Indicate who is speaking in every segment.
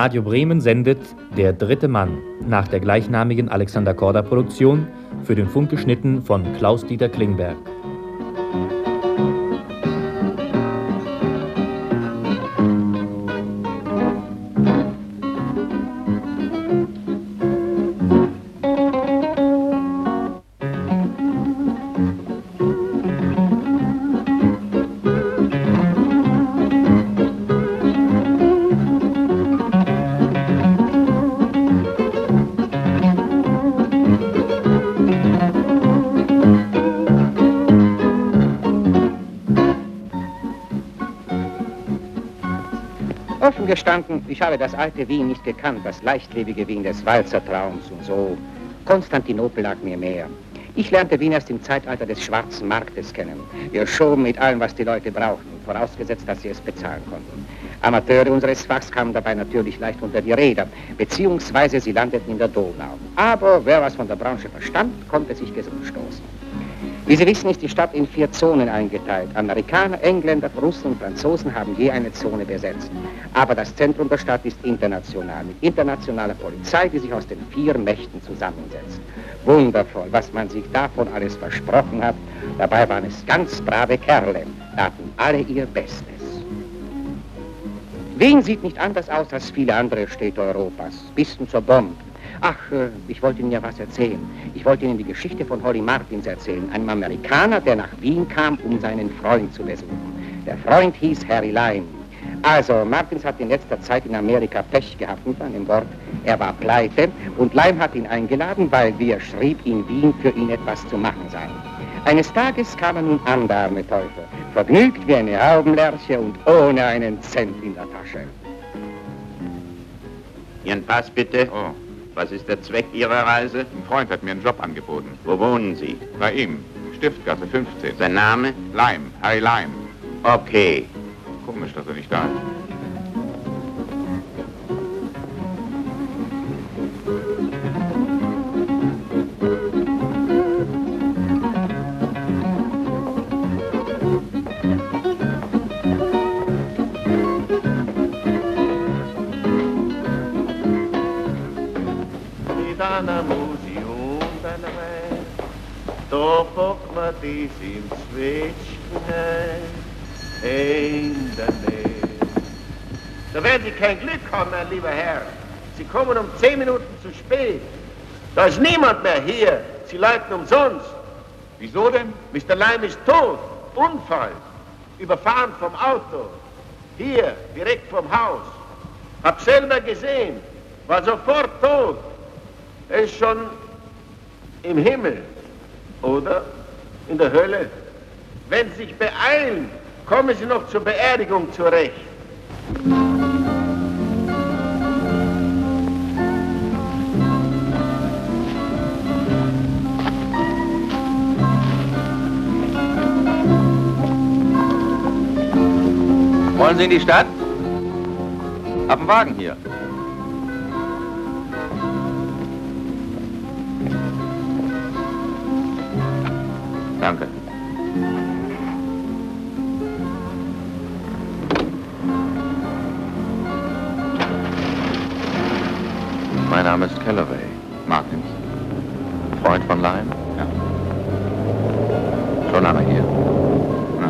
Speaker 1: Radio Bremen sendet Der dritte Mann nach der gleichnamigen Alexander Korda-Produktion, für den Funk geschnitten von Klaus-Dieter Klingberg.
Speaker 2: Offen gestanden, ich habe das alte Wien nicht gekannt, das leichtlebige Wien des Walzertraums und so. Konstantinopel lag mir mehr. Ich lernte Wien erst im Zeitalter des schwarzen Marktes kennen. Wir schoben mit allem, was die Leute brauchten, vorausgesetzt, dass sie es bezahlen konnten. Amateure unseres Fachs kamen dabei natürlich leicht unter die Räder, beziehungsweise sie landeten in der Donau. Aber wer was von der Branche verstand, konnte sich gesund stoßen. Wie Sie wissen, ist die Stadt in 4 Zonen eingeteilt. Amerikaner, Engländer, Russen und Franzosen haben je eine Zone besetzt. Aber das Zentrum der Stadt ist international, mit internationaler Polizei, die sich aus den 4 Mächten zusammensetzt. Wundervoll, was man sich davon alles versprochen hat. Dabei waren es ganz brave Kerle, taten alle ihr Bestes. Wien sieht nicht anders aus als viele andere Städte Europas, bis zur Bonn. Ach, ich wollte Ihnen ja was erzählen. Ich wollte Ihnen die Geschichte von Holly Martins erzählen, einem Amerikaner, der nach Wien kam, um seinen Freund zu besuchen. Der Freund hieß Harry Lime. Also, Martins hat in letzter Zeit in Amerika Pech gehabt mit einem Wort. Er war pleite und Lime hat ihn eingeladen, weil, wie er schrieb, in Wien für ihn etwas zu machen sei. Eines Tages kam er nun an, der arme Teufel, vergnügt wie eine Raubenlerche und ohne einen Cent in der Tasche.
Speaker 3: Ihren Pass bitte.
Speaker 4: Oh.
Speaker 3: Was ist der Zweck Ihrer Reise?
Speaker 4: Ein Freund hat mir einen Job angeboten.
Speaker 3: Wo wohnen Sie?
Speaker 4: Bei ihm, Stiftgasse 15.
Speaker 3: Sein Name?
Speaker 4: Lime, Harry Lime.
Speaker 3: Okay.
Speaker 4: Komisch, dass er nicht da ist.
Speaker 5: Dies im Zwetschgen in der Nähe. Da werden Sie kein Glück haben, mein lieber Herr. Sie kommen um 10 Minuten zu spät. Da ist niemand mehr hier. Sie leiten umsonst.
Speaker 4: Wieso denn?
Speaker 5: Mr. Lime ist tot. Unfall. Überfahren vom Auto. Hier, direkt vom Haus. Hab selber gesehen. War sofort tot. Er ist schon im Himmel. Oder? In der Hölle. Wenn Sie sich beeilen, kommen Sie noch zur Beerdigung zurecht.
Speaker 6: Wollen Sie in die Stadt? Hab einen Wagen hier. Danke. Mein Name ist Calloway. Martins. Freund von Lime? Ja. Schon lange hier. Ja.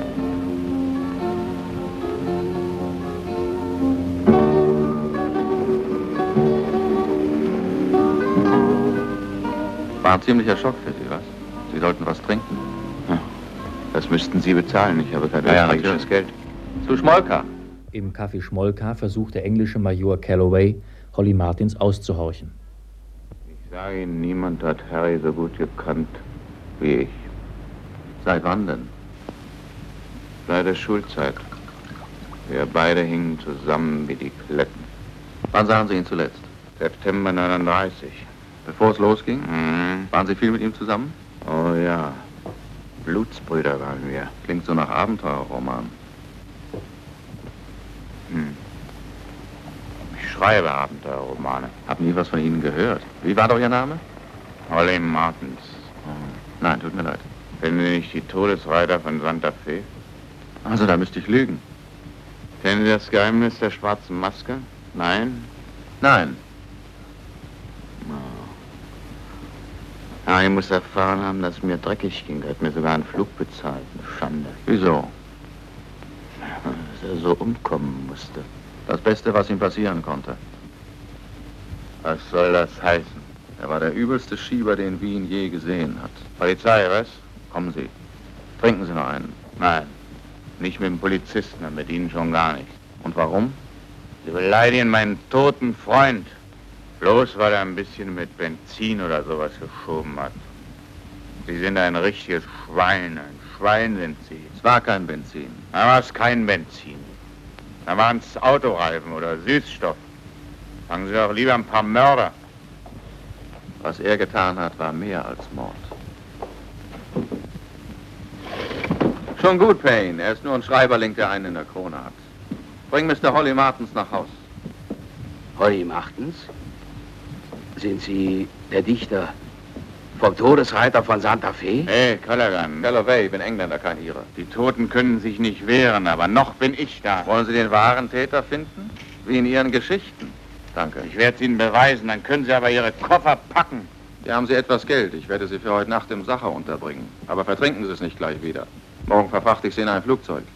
Speaker 6: War ein ziemlicher Schock für Sie, was? Sie sollten was trinken.
Speaker 4: Ja, das müssten Sie bezahlen. Ich habe kein
Speaker 6: österreichisches
Speaker 4: Geld.
Speaker 6: Zu Schmolka.
Speaker 1: Im Café Schmolka versucht der englische Major Calloway, Holly Martins auszuhorchen.
Speaker 4: Ich sage Ihnen, niemand hat Harry so gut gekannt wie ich.
Speaker 6: Seit wann denn?
Speaker 4: Seit der Schulzeit. Wir beide hingen zusammen wie die Kletten.
Speaker 6: Wann sahen Sie ihn zuletzt?
Speaker 4: September 39.
Speaker 6: Bevor es losging?
Speaker 4: Mhm.
Speaker 6: Waren Sie viel mit ihm zusammen?
Speaker 4: Oh ja. Blutsbrüder waren wir.
Speaker 6: Klingt so nach Abenteuerroman.
Speaker 4: Ich schreibe Abenteuerromane.
Speaker 6: Hab nie was von Ihnen gehört. Wie war doch Ihr Name?
Speaker 4: Holly Martins.
Speaker 6: Oh. Nein, tut mir leid.
Speaker 4: Kennen Sie nicht die Todesreiter von Santa Fe?
Speaker 6: Also, da müsste ich lügen.
Speaker 4: Kennen Sie das Geheimnis der schwarzen Maske? Nein?
Speaker 6: Nein.
Speaker 4: Harry muss erfahren haben, dass es mir dreckig ging. Er hat mir sogar einen Flug bezahlt. Eine Schande.
Speaker 6: Wieso?
Speaker 4: Dass er so umkommen musste.
Speaker 6: Das Beste, was ihm passieren konnte.
Speaker 4: Was soll das heißen?
Speaker 6: Er war der übelste Schieber, den Wien je gesehen hat.
Speaker 4: Polizei, was?
Speaker 6: Kommen Sie. Trinken Sie noch einen.
Speaker 4: Nein. Nicht mit dem Polizisten, und mit Ihnen schon gar nicht.
Speaker 6: Und warum?
Speaker 4: Sie beleidigen meinen toten Freund. Bloß weil er ein bisschen mit Benzin oder sowas geschoben hat. Sie sind ein richtiges Schwein. Ein Schwein sind Sie.
Speaker 6: Es war kein Benzin.
Speaker 4: Da war es kein Benzin. Da waren es Autoreifen oder Süßstoff. Fangen Sie doch lieber ein paar Mörder.
Speaker 6: Was er getan hat, war mehr als Mord. Schon gut, Payne. Er ist nur ein Schreiberling, der einen in der Krone hat. Bring Mr. Holly Martins nach Haus.
Speaker 7: Holly Martins? Sind Sie der Dichter vom Todesreiter von Santa Fe?
Speaker 4: Hey, Callaghan.
Speaker 6: Calloway, ich bin Engländer, kein Ire.
Speaker 4: Die Toten können sich nicht wehren, aber noch bin ich da.
Speaker 6: Wollen Sie den wahren Täter finden? Wie in Ihren Geschichten. Danke.
Speaker 4: Ich werde es Ihnen beweisen, dann können Sie aber Ihre Koffer packen.
Speaker 6: Hier haben Sie etwas Geld. Ich werde Sie für heute Nacht im Sacher unterbringen. Aber vertrinken Sie es nicht gleich wieder. Morgen verfrachte ich Sie in ein Flugzeug.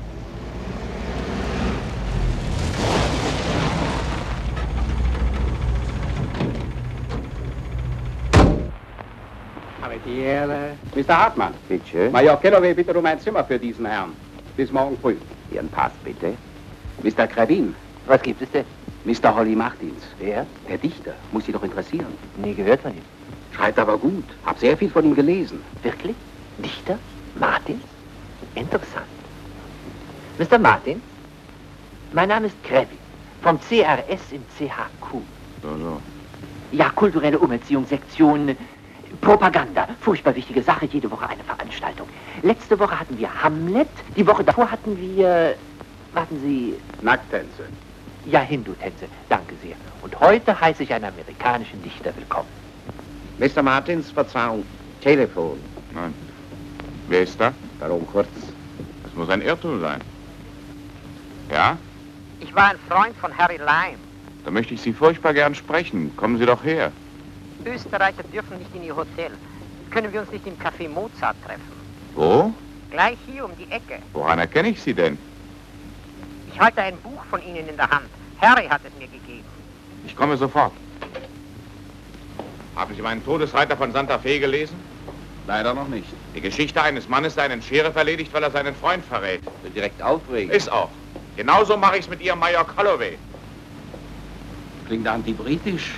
Speaker 7: Aber die Ehre. Mr. Hartmann.
Speaker 2: Bitte schön.
Speaker 7: Major Calloway, bitte um ein Zimmer für diesen Herrn. Bis morgen früh.
Speaker 2: Ihren Pass, bitte.
Speaker 7: Mr. Krabin.
Speaker 2: Was gibt es denn?
Speaker 7: Mr. Holly Martins.
Speaker 2: Wer?
Speaker 7: Der Dichter. Muss Sie doch interessieren.
Speaker 2: Nie gehört von ihm.
Speaker 7: Schreibt aber gut. Hab sehr viel von ihm gelesen.
Speaker 2: Wirklich? Dichter? Martins? Interessant. Mr. Martins? Mein Name ist Krabby. Vom CRS im CHQ.
Speaker 4: So.
Speaker 2: Ja, kulturelle Umerziehungssektion, Propaganda. Furchtbar wichtige Sache, jede Woche eine Veranstaltung. Letzte Woche hatten wir Hamlet. Die Woche davor hatten wir... Warten Sie...
Speaker 7: Nacktänze.
Speaker 2: Ja, Hindu-Tänze. Danke sehr. Und heute heiße ich einen amerikanischen Dichter willkommen. Mr. Martins, Verzeihung. Telefon.
Speaker 4: Nein. Wer ist da?
Speaker 2: Warum kurz?
Speaker 4: Das muss ein Irrtum sein. Ja?
Speaker 8: Ich war ein Freund von Harry Lime.
Speaker 4: Da möchte ich Sie furchtbar gern sprechen. Kommen Sie doch her.
Speaker 8: Österreicher dürfen nicht in ihr Hotel. Können wir uns nicht im Café Mozart treffen?
Speaker 4: Wo?
Speaker 8: Gleich hier um die Ecke.
Speaker 4: Woran erkenne ich Sie denn?
Speaker 8: Ich halte ein Buch von Ihnen in der Hand. Harry hat es mir gegeben.
Speaker 4: Ich komme sofort. Haben Sie meinen Todesreiter von Santa Fe gelesen?
Speaker 6: Leider noch nicht.
Speaker 4: Die Geschichte eines Mannes, der einen Sheriff erledigt, weil er seinen Freund verrät.
Speaker 6: Direkt aufregend.
Speaker 4: Ist auch. Genauso mache ich es mit Ihrem Major Calloway.
Speaker 7: Klingt antibritisch.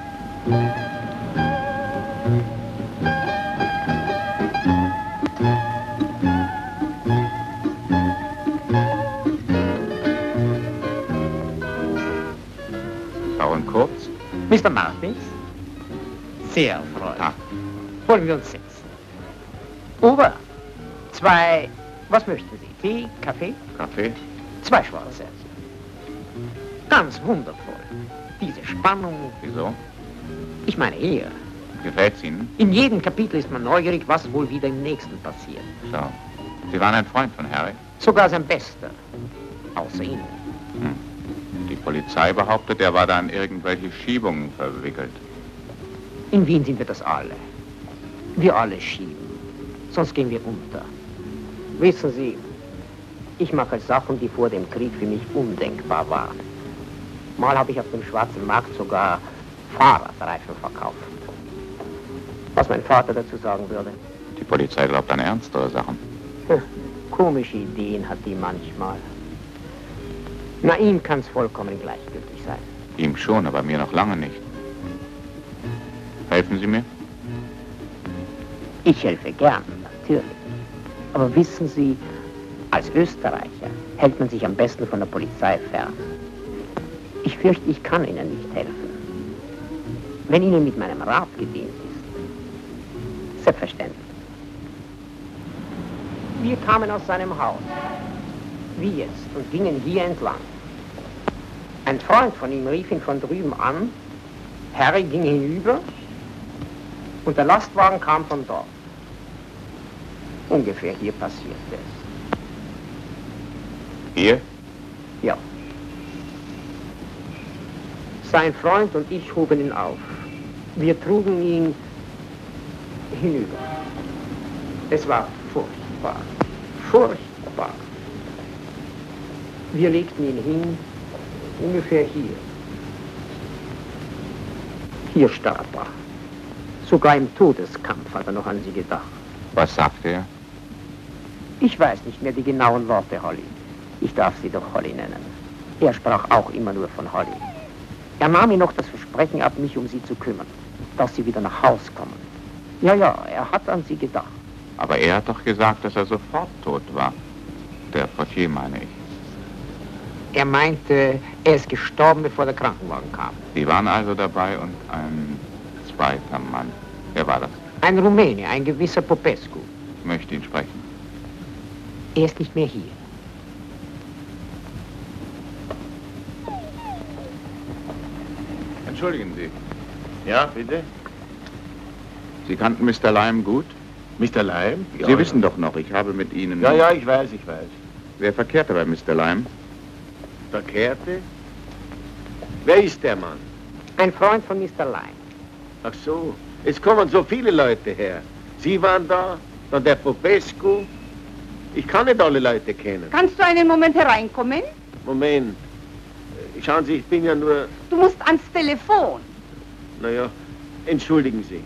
Speaker 4: Baron Kurz?
Speaker 8: Mr. Martins? Sehr erfreut.
Speaker 4: Ah.
Speaker 8: Wollen wir uns setzen? Ober, 2... Was möchten Sie? Tee, Kaffee?
Speaker 4: Kaffee?
Speaker 8: 2 schwarze. Ganz wundervoll. Diese Spannung.
Speaker 4: Wieso?
Speaker 8: Ich meine hier.
Speaker 4: Gefällt's Ihnen?
Speaker 8: In jedem Kapitel ist man neugierig, was wohl wieder im nächsten passiert.
Speaker 4: So. Sie waren ein Freund von Harry?
Speaker 8: Sogar sein Bester. Außer Ihnen.
Speaker 4: Die Polizei behauptet, er war da in irgendwelche Schiebungen verwickelt.
Speaker 8: In Wien sind wir das alle. Wir alle schieben. Sonst gehen wir unter. Wissen Sie, ich mache Sachen, die vor dem Krieg für mich undenkbar waren. Mal habe ich auf dem schwarzen Markt sogar Fahrradreifen verkauft. Was mein Vater dazu sagen würde.
Speaker 4: Die Polizei glaubt an ernstere Sachen.
Speaker 8: Komische Ideen hat die manchmal. Na, ihm kann es vollkommen gleichgültig sein.
Speaker 4: Ihm schon, aber mir noch lange nicht. Helfen Sie mir?
Speaker 8: Ich helfe gern, natürlich. Aber wissen Sie, als Österreicher hält man sich am besten von der Polizei fern. Ich fürchte, ich kann Ihnen nicht helfen. Wenn Ihnen mit meinem Rat gedient ist. Selbstverständlich. Wir kamen aus seinem Haus, wie jetzt, und gingen hier entlang. Ein Freund von ihm rief ihn von drüben an, Harry ging hinüber und der Lastwagen kam von dort. Ungefähr hier passiert es.
Speaker 4: Hier?
Speaker 8: Ja. Sein Freund und ich hoben ihn auf. Wir trugen ihn hinüber. Es war furchtbar, furchtbar. Wir legten ihn hin, ungefähr hier. Hier starb er. Sogar im Todeskampf hat er noch an sie gedacht.
Speaker 4: Was sagte er?
Speaker 8: Ich weiß nicht mehr die genauen Worte, Holly. Ich darf sie doch Holly nennen. Er sprach auch immer nur von Holly. Er nahm mir noch das Versprechen ab, mich um sie zu kümmern, dass sie wieder nach Haus kommen. Ja, er hat an sie gedacht.
Speaker 4: Aber er hat doch gesagt, dass er sofort tot war. Der Portier, meine ich.
Speaker 8: Er meinte, er ist gestorben, bevor der Krankenwagen kam.
Speaker 4: Sie waren also dabei und ein zweiter Mann. Wer war das?
Speaker 8: Ein Rumäne, ein gewisser Popescu.
Speaker 4: Ich möchte ihn sprechen.
Speaker 8: Er ist nicht mehr hier.
Speaker 4: Entschuldigen Sie.
Speaker 5: Ja, bitte?
Speaker 4: Sie kannten Mr. Lime gut?
Speaker 5: Mr. Lime? Ja,
Speaker 4: Sie wissen doch noch, ich habe mit Ihnen...
Speaker 5: Ja, ich weiß.
Speaker 4: Wer verkehrte bei Mr. Lime?
Speaker 5: Verkehrte? Wer ist der Mann?
Speaker 8: Ein Freund von Mr. Lime.
Speaker 5: Ach so, es kommen so viele Leute her. Sie waren da, dann der Popescu. Ich kann nicht alle Leute kennen.
Speaker 9: Kannst du einen Moment hereinkommen?
Speaker 5: Moment. Schauen Sie, ich bin ja nur...
Speaker 9: Du musst ans Telefon.
Speaker 5: Naja, entschuldigen Sie.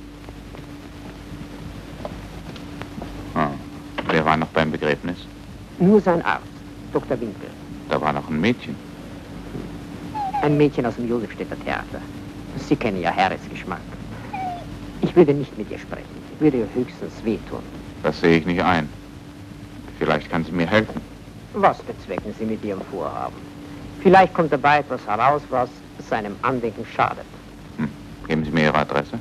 Speaker 4: Wer war noch beim Begräbnis?
Speaker 8: Nur sein Arzt, Dr. Winkel.
Speaker 4: Da war noch ein Mädchen.
Speaker 8: Ein Mädchen aus dem Josefstädter Theater. Sie kennen ja Harrys Geschmack. Ich würde nicht mit ihr sprechen. Ich würde ihr höchstens wehtun.
Speaker 4: Das sehe ich nicht ein. Vielleicht kann sie mir helfen.
Speaker 8: Was bezwecken Sie mit Ihrem Vorhaben? Vielleicht kommt dabei etwas heraus, was seinem Andenken schadet.
Speaker 4: Geben Sie mir Ihre Adresse.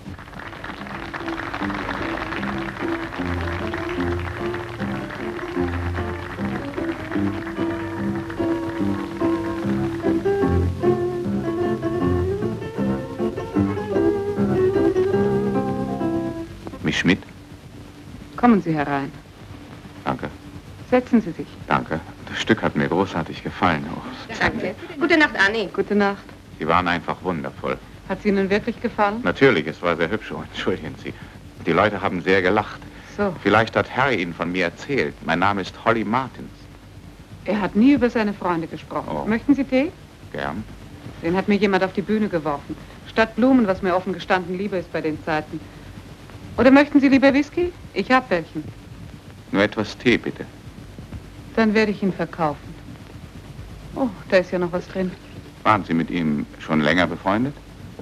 Speaker 4: Miss Schmidt?
Speaker 10: Kommen Sie herein.
Speaker 4: Danke.
Speaker 10: Setzen Sie sich.
Speaker 4: Danke. Das Stück hat mir großartig gefallen. Oh.
Speaker 9: Danke. Gute Nacht, Annie.
Speaker 10: Gute Nacht.
Speaker 4: Sie waren einfach wundervoll.
Speaker 10: Hat es Ihnen wirklich gefallen?
Speaker 4: Natürlich, es war sehr hübsch. Oh, entschuldigen Sie. Die Leute haben sehr gelacht.
Speaker 10: So.
Speaker 4: Vielleicht hat Harry Ihnen von mir erzählt. Mein Name ist Holly Martins.
Speaker 10: Er hat nie über seine Freunde gesprochen.
Speaker 4: Oh.
Speaker 10: Möchten Sie Tee?
Speaker 4: Gern.
Speaker 10: Den hat mir jemand auf die Bühne geworfen. Statt Blumen, was mir offen gestanden lieber ist bei den Zeiten. Oder möchten Sie lieber Whisky? Ich hab welchen.
Speaker 4: Nur etwas Tee, bitte.
Speaker 10: Dann werde ich ihn verkaufen. Oh, da ist ja noch was drin.
Speaker 4: Waren Sie mit ihm schon länger befreundet?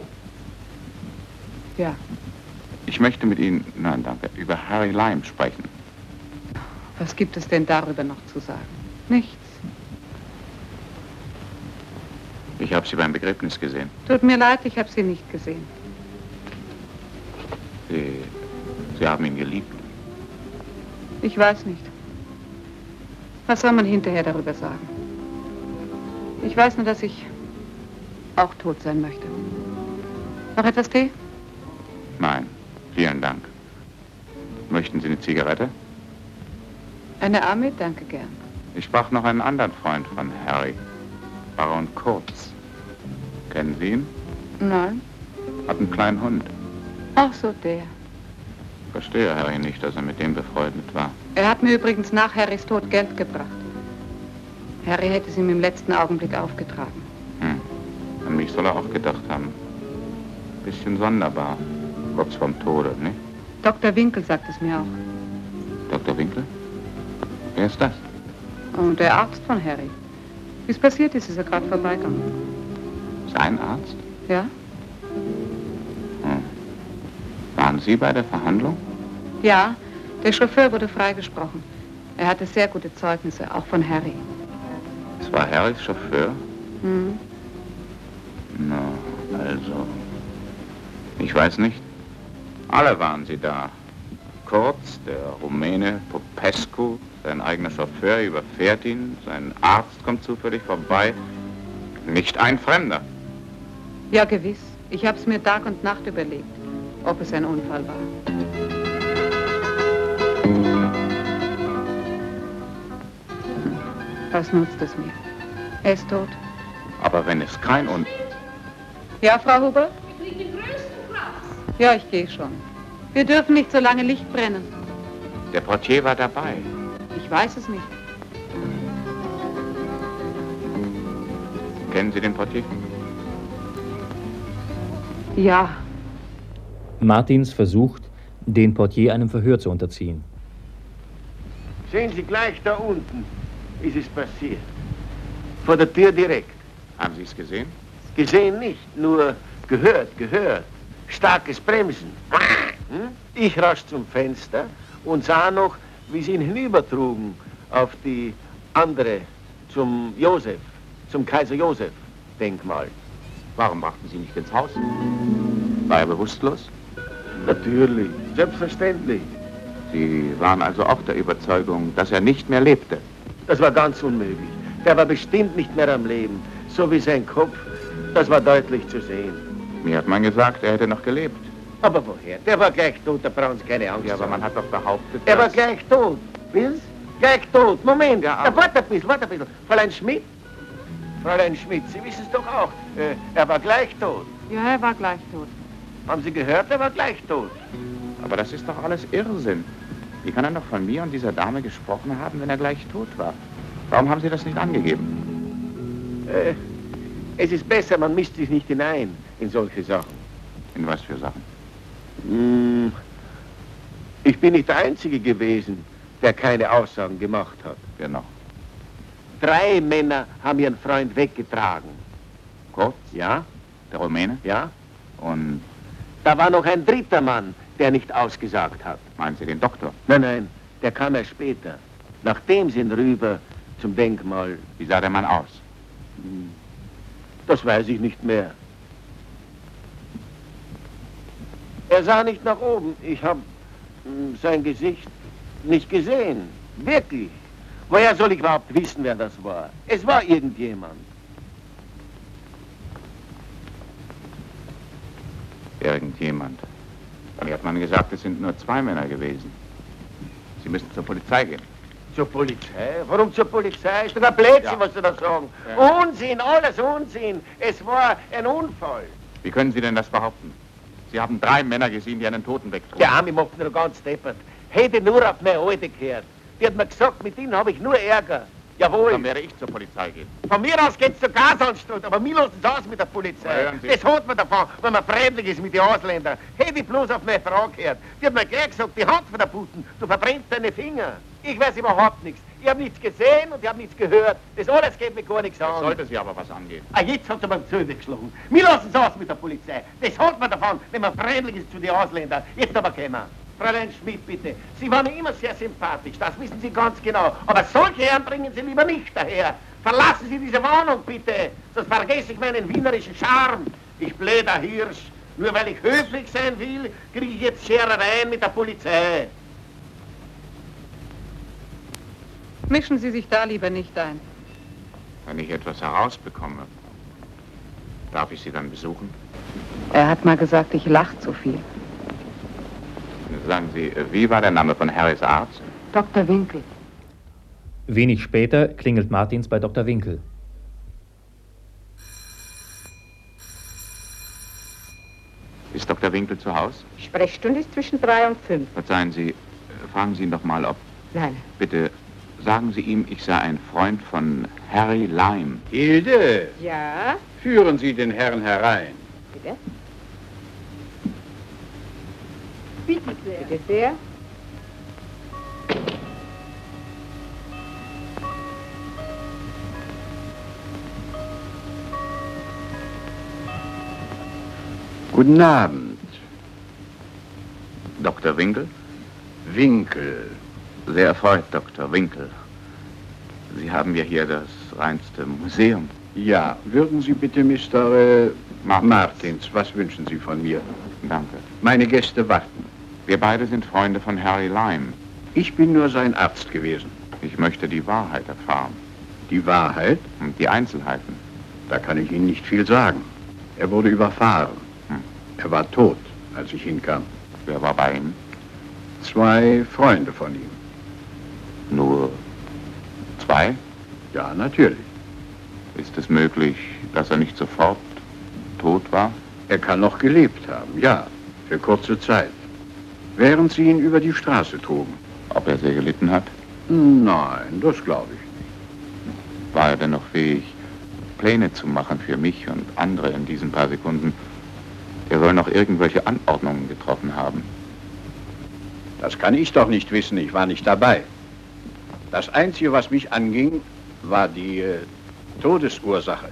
Speaker 10: Ja.
Speaker 4: Ich möchte mit Ihnen, nein, danke, über Harry Lime sprechen.
Speaker 10: Was gibt es denn darüber noch zu sagen? Nichts.
Speaker 4: Ich habe Sie beim Begräbnis gesehen.
Speaker 10: Tut mir leid, ich habe Sie nicht gesehen.
Speaker 4: Sie haben ihn geliebt.
Speaker 10: Ich weiß nicht. Was soll man hinterher darüber sagen? Ich weiß nur, dass ich auch tot sein möchte. Noch etwas Tee?
Speaker 4: Nein, vielen Dank. Möchten Sie eine Zigarette?
Speaker 10: Eine Arme? Danke gern.
Speaker 4: Ich sprach noch einen anderen Freund von Harry, Baron Kurz. Kennen Sie ihn?
Speaker 10: Nein.
Speaker 4: Hat einen kleinen Hund.
Speaker 10: Ach so, der.
Speaker 4: Verstehe Harry nicht, dass er mit dem befreundet war.
Speaker 10: Er hat mir übrigens nach Harrys Tod Geld gebracht. Harry hätte es ihm im letzten Augenblick aufgetragen.
Speaker 4: An mich soll er auch gedacht haben. Bisschen sonderbar. Kurz vorm Tode, nicht?
Speaker 10: Dr. Winkel sagt es mir auch.
Speaker 4: Dr. Winkel? Wer ist das?
Speaker 10: Und der Arzt von Harry. Wie es passiert ist, ist er gerade vorbeigegangen.
Speaker 4: Sein Arzt?
Speaker 10: Ja?
Speaker 4: Waren Sie bei der Verhandlung?
Speaker 10: Ja, der Chauffeur wurde freigesprochen. Er hatte sehr gute Zeugnisse, auch von Harry.
Speaker 4: Es war Harrys Chauffeur?
Speaker 10: Mhm.
Speaker 4: Na, also... Ich weiß nicht. Alle waren sie da. Kurz, der Rumäne Popescu, sein eigener Chauffeur überfährt ihn, sein Arzt kommt zufällig vorbei. Nicht ein Fremder.
Speaker 10: Ja, gewiss. Ich habe es mir Tag und Nacht überlegt, ob es ein Unfall war. Was nutzt es mir? Er ist tot.
Speaker 4: Aber wenn es kein
Speaker 10: Ja, Frau Huber?
Speaker 9: Wir kriegen den größten Platz.
Speaker 10: Ja, ich gehe schon. Wir dürfen nicht so lange Licht brennen.
Speaker 4: Der Portier war dabei.
Speaker 10: Ich weiß es nicht.
Speaker 4: Kennen Sie den Portier?
Speaker 10: Ja.
Speaker 1: Martins versucht, den Portier einem Verhör zu unterziehen.
Speaker 5: Sehen Sie, gleich da unten ist es passiert. Vor der Tür direkt.
Speaker 4: Haben Sie es gesehen?
Speaker 5: Gesehen nicht, nur gehört. Starkes Bremsen. Ich rasch zum Fenster und sah noch, wie sie ihn hinübertrugen auf die andere, zum Kaiser Josef Denkmal.
Speaker 4: Warum brachten Sie nicht ins Haus? War er bewusstlos?
Speaker 5: Natürlich, selbstverständlich.
Speaker 4: Sie waren also auch der Überzeugung, dass er nicht mehr lebte?
Speaker 5: Das war ganz unmöglich. Der war bestimmt nicht mehr am Leben. So wie sein Kopf, das war deutlich zu sehen.
Speaker 4: Mir hat man gesagt, er hätte noch gelebt.
Speaker 5: Aber woher? Der war gleich tot, da brauchen Sie keine Angst.
Speaker 4: Ja, aber man hat doch behauptet,
Speaker 5: er war gleich tot. Willst? Gleich tot. Moment,
Speaker 4: ja,
Speaker 5: aber... warte ein bisschen. Fräulein Schmidt, Sie wissen es doch auch. Er war gleich tot.
Speaker 10: Ja, er war gleich tot.
Speaker 5: Haben Sie gehört? Er war gleich tot.
Speaker 4: Aber das ist doch alles Irrsinn. Wie kann er noch von mir und dieser Dame gesprochen haben, wenn er gleich tot war? Warum haben Sie das nicht angegeben?
Speaker 5: Es ist besser, man mischt sich nicht hinein in solche Sachen.
Speaker 4: In was für Sachen?
Speaker 5: Ich bin nicht der Einzige gewesen, der keine Aussagen gemacht hat.
Speaker 4: Wer noch?
Speaker 5: 3 Männer haben ihren Freund weggetragen.
Speaker 4: Kurz?
Speaker 5: Ja.
Speaker 4: Der Rumäne?
Speaker 5: Ja.
Speaker 4: Und?
Speaker 5: Da war noch ein 3. Mann, der nicht ausgesagt hat.
Speaker 4: Meinen Sie den Doktor?
Speaker 5: Nein, der kam erst später. Nach dem sind rüber zum Denkmal.
Speaker 4: Wie sah der Mann aus?
Speaker 5: Das weiß ich nicht mehr. Er sah nicht nach oben. Ich habe sein Gesicht nicht gesehen. Wirklich. Woher soll ich überhaupt wissen, wer das war? Es war irgendjemand.
Speaker 4: Irgendjemand. Mir hat man gesagt, es sind nur 2 Männer gewesen. Sie müssen zur Polizei gehen.
Speaker 5: Zur Polizei? Warum zur Polizei? Ist doch ein Blödsinn, was Sie da sagen. Ja. Unsinn, alles Unsinn. Es war ein Unfall.
Speaker 4: Wie können Sie denn das behaupten? Sie haben 3 Männer gesehen, die einen Toten wegtrugen.
Speaker 5: Der Arme macht nur ganz deppert. Hätte nur auf meine Alte gehört. Die hat mir gesagt, mit ihnen habe ich nur Ärger. Jawohl.
Speaker 4: Dann werde ich zur Polizei gehen.
Speaker 5: Von mir aus geht's zur Gasanstalt, aber mir lassen Sie aus mit der Polizei. Das hat man davon, wenn man fremdlich ist mit den Ausländern. Hätte ich bloß auf meine Frau gehört. Die hat mir gleich gesagt, die Hand von der Puten, du verbrennst deine Finger. Ich weiß überhaupt nichts. Ich habe nichts gesehen und ich habe nichts gehört. Das alles geht mir gar nichts an.
Speaker 4: Sollte Sie aber was angehen.
Speaker 5: Jetzt hat sie mir Zöhne geschlagen. Mir lassen Sie aus mit der Polizei. Das hat man davon, wenn man fremdlich ist zu den Ausländern. Jetzt aber kommen wir. Fräulein Schmidt, bitte. Sie waren mir immer sehr sympathisch, das wissen Sie ganz genau. Aber solche Herren bringen Sie lieber nicht daher. Verlassen Sie diese Wohnung, bitte. Sonst vergesse ich meinen wienerischen Charme. Ich blöder Hirsch. Nur weil ich höflich sein will, kriege ich jetzt Scherereien mit der Polizei.
Speaker 10: Mischen Sie sich da lieber nicht ein.
Speaker 4: Wenn ich etwas herausbekomme, darf ich Sie dann besuchen?
Speaker 10: Er hat mal gesagt, ich lache zu viel.
Speaker 4: Sagen Sie, wie war der Name von Harrys Arzt?
Speaker 10: Dr. Winkel.
Speaker 1: Wenig später klingelt Martins bei Dr. Winkel.
Speaker 4: Ist Dr. Winkel zu Hause?
Speaker 9: Sprechstunde ist zwischen 3 und 5.
Speaker 4: Verzeihen Sie, fragen Sie ihn doch mal, ob...
Speaker 9: Nein.
Speaker 4: Bitte, sagen Sie ihm, ich sei ein Freund von Harry Lime.
Speaker 7: Hilde!
Speaker 9: Ja?
Speaker 7: Führen Sie den Herrn herein.
Speaker 9: Bitte? Bitte sehr. Bitte sehr.
Speaker 7: Guten Abend.
Speaker 4: Dr. Winkel?
Speaker 7: Winkel.
Speaker 4: Sehr erfreut, Dr. Winkel. Sie haben ja hier das reinste Museum.
Speaker 7: Ja, würden Sie bitte Mr. Martins, was wünschen Sie von mir?
Speaker 4: Danke.
Speaker 7: Meine Gäste warten.
Speaker 4: Wir beide sind Freunde von Harry Lime.
Speaker 7: Ich bin nur sein Arzt gewesen.
Speaker 4: Ich möchte die Wahrheit erfahren.
Speaker 7: Die Wahrheit?
Speaker 4: Und die Einzelheiten.
Speaker 7: Da kann ich Ihnen nicht viel sagen. Er wurde überfahren. Er war tot, als ich hinkam.
Speaker 4: Wer war bei ihm?
Speaker 7: 2 Freunde von ihm.
Speaker 4: Nur 2?
Speaker 7: Ja, natürlich.
Speaker 4: Ist es möglich, dass er nicht sofort tot war?
Speaker 7: Er kann noch gelebt haben, ja, für kurze Zeit. Während sie ihn über die Straße trugen.
Speaker 4: Ob er sehr gelitten hat?
Speaker 7: Nein, das glaube ich nicht.
Speaker 4: War er denn noch fähig, Pläne zu machen für mich und andere in diesen paar Sekunden? Er soll noch irgendwelche Anordnungen getroffen haben.
Speaker 7: Das kann ich doch nicht wissen, ich war nicht dabei. Das Einzige, was mich anging, war die Todesursache.